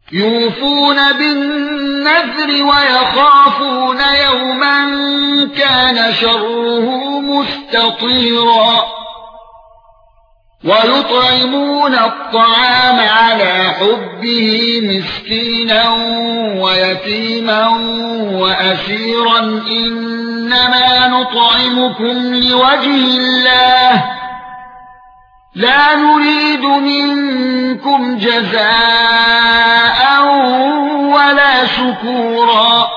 يوفون بالنذر ويخافون يوما كان شره مستطيرا ويطعمون الطعام على حبه مسكينا ويتيما وأسيرا إنما نطعمكم لوجه الله لا نريد منكم جزاء ولا شكورا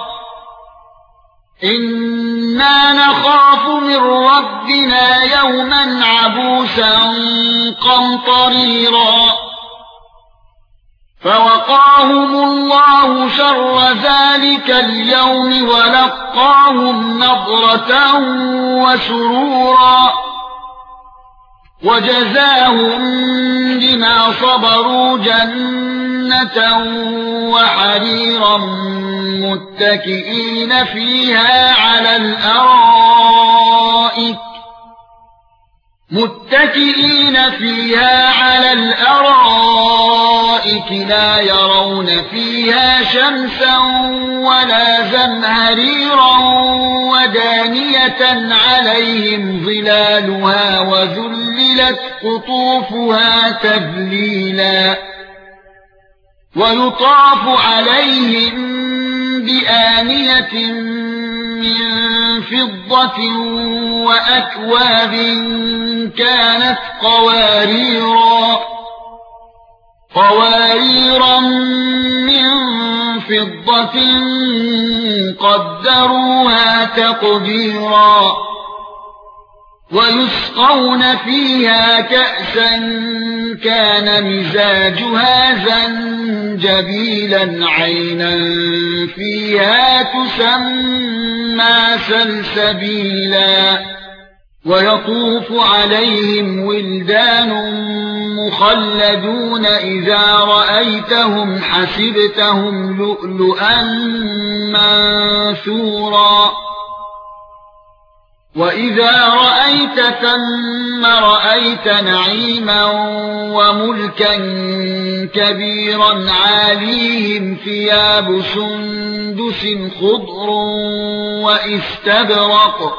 إنا نخاف من ربنا يوما عبوسا قمطريرا فوقاهم الله شر ذلك اليوم ولقاهم نضرة وسرورا وجزاهم بما صبروا جنة وحريرا متكئين فيها على الأرائك لا يرون فيها شمسا ولا زمهريرا ودانية عليهم ظلالها وذللت قطوفها تذليلا ويطاف عليهم بآنية من فضة وأكواب كانت قواريرا من فضة قدروها تقديرا ويسقون فيها كأسا كان مزاجها زنجبيلا عينا فيها تسمى سلسبيلا ويطوف عليهم ولدان مخلدون إذا رأيتهم حسبتهم لؤلؤا منثورا وإذا رأيت ثم رأيت نعيما وملكا كبيرا عاليهم ثياب سندس خضر واستبرق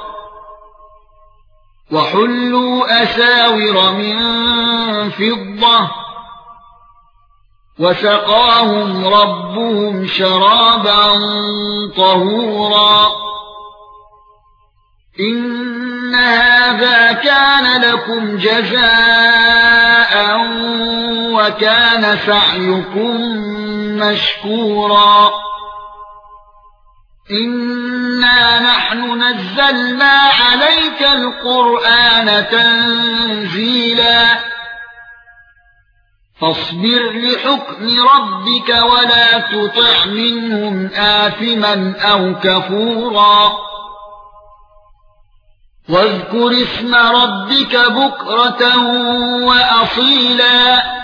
وحلوا أساور من فضة وسقاهم ربهم شرابا طهورا إن هذا كان لكم جزاء وكان سعيكم مشكورا إنا نحن نزلنا عليك القرآن تنزيلا فاصبر لحكم ربك ولا تطع منهم آثما أو كفورا واذكر اسم ربك بكرة وأصيلا